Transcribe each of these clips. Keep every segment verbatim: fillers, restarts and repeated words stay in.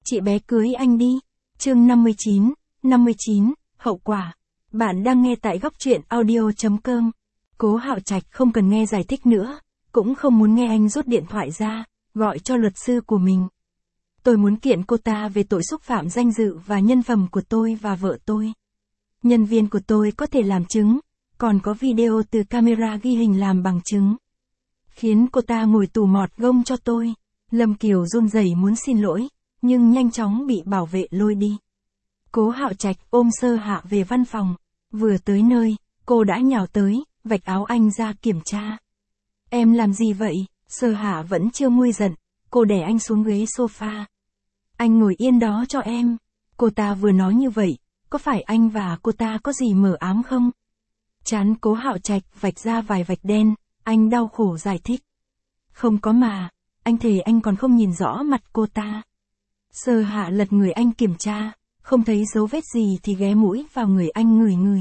Chị bé cưới anh đi. Chương năm mươi chín, năm mươi chín, hậu quả. Bạn đang nghe tại góc truyện audio chấm com. Cố Hạo Trạch không cần nghe giải thích nữa, cũng không muốn nghe anh rút điện thoại ra, gọi cho luật sư của mình. Tôi muốn kiện cô ta về tội xúc phạm danh dự và nhân phẩm của tôi và vợ tôi. Nhân viên của tôi có thể làm chứng, còn có video từ camera ghi hình làm bằng chứng. Khiến cô ta ngồi tù mọt gông cho tôi. Lâm Kiều run rẩy muốn xin lỗi, nhưng nhanh chóng bị bảo vệ lôi đi. Cố Hạo Trạch ôm Sơ Hạ về văn phòng. Vừa tới nơi, cô đã nhào tới, vạch áo anh ra kiểm tra. Em làm gì vậy? Sơ Hạ vẫn chưa nguôi giận, cô đè anh xuống ghế sofa. Anh ngồi yên đó cho em. Cô ta vừa nói như vậy, có phải anh và cô ta có gì mờ ám không? Chán Cố Hạo Trạch vạch ra vài vạch đen, anh đau khổ giải thích. Không có mà, anh thề anh còn không nhìn rõ mặt cô ta. Sơ Hạ lật người anh kiểm tra, không thấy dấu vết gì thì ghé mũi vào người anh ngửi ngửi.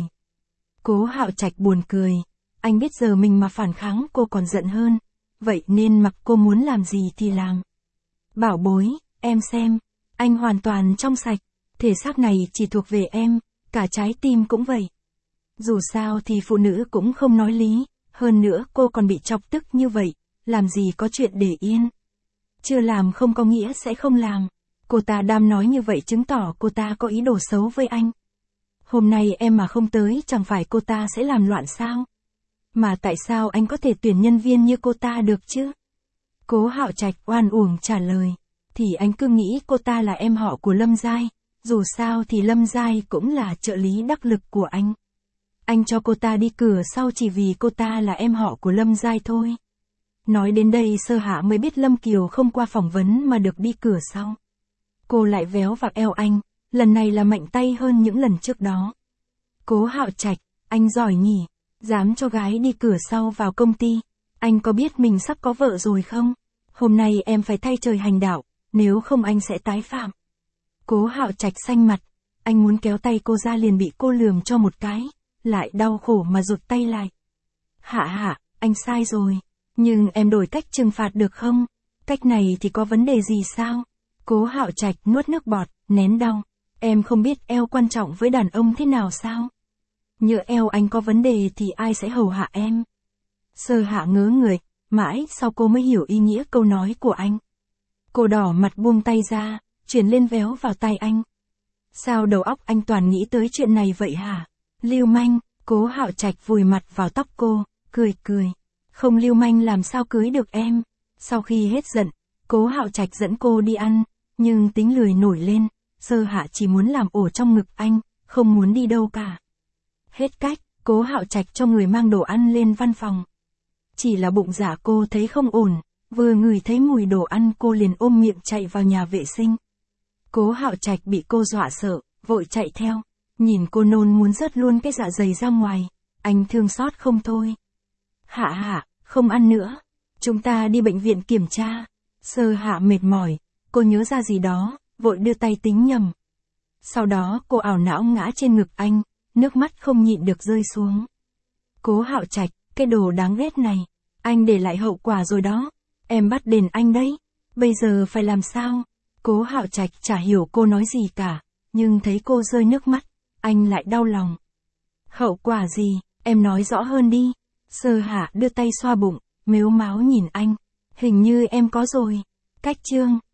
Cố Hạo Trạch buồn cười, anh biết giờ mình mà phản kháng cô còn giận hơn, vậy nên mặc cô muốn làm gì thì làm. Bảo bối, em xem, anh hoàn toàn trong sạch, thể xác này chỉ thuộc về em, cả trái tim cũng vậy. Dù sao thì phụ nữ cũng không nói lý, hơn nữa cô còn bị chọc tức như vậy, làm gì có chuyện để yên. Chưa làm không có nghĩa sẽ không làm. Cô ta đam nói như vậy chứng tỏ cô ta có ý đồ xấu với anh. Hôm nay em mà không tới chẳng phải cô ta sẽ làm loạn sao? Mà tại sao anh có thể tuyển nhân viên như cô ta được chứ? Cố Hạo Trạch oan uổng trả lời. Thì anh cứ nghĩ cô ta là em họ của Lâm Giai, dù sao thì Lâm Giai cũng là trợ lý đắc lực của anh. Anh cho cô ta đi cửa sau chỉ vì cô ta là em họ của Lâm Giai thôi. Nói đến đây Sơ Hạ mới biết Lâm Kiều không qua phỏng vấn mà được đi cửa sau. Cô lại véo vào eo anh, lần này là mạnh tay hơn những lần trước đó. Cố Hạo Trạch, anh giỏi nhỉ, dám cho gái đi cửa sau vào công ty. Anh có biết mình sắp có vợ rồi không? Hôm nay em phải thay trời hành đạo, nếu không anh sẽ tái phạm. Cố Hạo Trạch xanh mặt, anh muốn kéo tay cô ra liền bị cô lườm cho một cái, lại đau khổ mà rụt tay lại. Hạ hạ, anh sai rồi, nhưng em đổi cách trừng phạt được không? Cách này thì có vấn đề gì sao? Cố Hạo Trạch nuốt nước bọt, nén đau. Em không biết eo quan trọng với đàn ông thế nào sao? Nhỡ eo anh có vấn đề thì ai sẽ hầu hạ em? Sơ Hạ ngớ người, mãi sau cô mới hiểu ý nghĩa câu nói của anh. Cô đỏ mặt buông tay ra, chuyển lên véo vào tay anh. Sao đầu óc anh toàn nghĩ tới chuyện này vậy hả? Lưu manh, Cố Hạo Trạch vùi mặt vào tóc cô, cười cười. Không lưu manh làm sao cưới được em? Sau khi hết giận, Cố Hạo Trạch dẫn cô đi ăn, nhưng tính lười nổi lên, Sơ Hạ chỉ muốn làm ổ trong ngực anh, không muốn đi đâu cả. Hết cách, Cố Hạo Trạch cho người mang đồ ăn lên văn phòng. Chỉ là bụng dạ cô thấy không ổn, vừa ngửi thấy mùi đồ ăn cô liền ôm miệng chạy vào nhà vệ sinh. Cố Hạo Trạch bị cô dọa sợ, vội chạy theo, nhìn cô nôn muốn rớt luôn cái dạ dày ra ngoài, anh thương xót không thôi. Hạ Hạ, không ăn nữa, chúng ta đi bệnh viện kiểm tra. Sơ Hạ mệt mỏi, cô nhớ ra gì đó, vội đưa tay tính nhầm. Sau đó cô ảo não ngã trên ngực anh, nước mắt không nhịn được rơi xuống. Cố Hạo Trạch, cái đồ đáng ghét này, anh để lại hậu quả rồi đó, em bắt đền anh đấy, bây giờ phải làm sao? Cố Hạo Trạch chả hiểu cô nói gì cả, nhưng thấy cô rơi nước mắt, anh lại đau lòng. Hậu quả gì, em nói rõ hơn đi. Sơ Hạ đưa tay xoa bụng, mếu máo nhìn anh. Hình như em có rồi. Cách chương.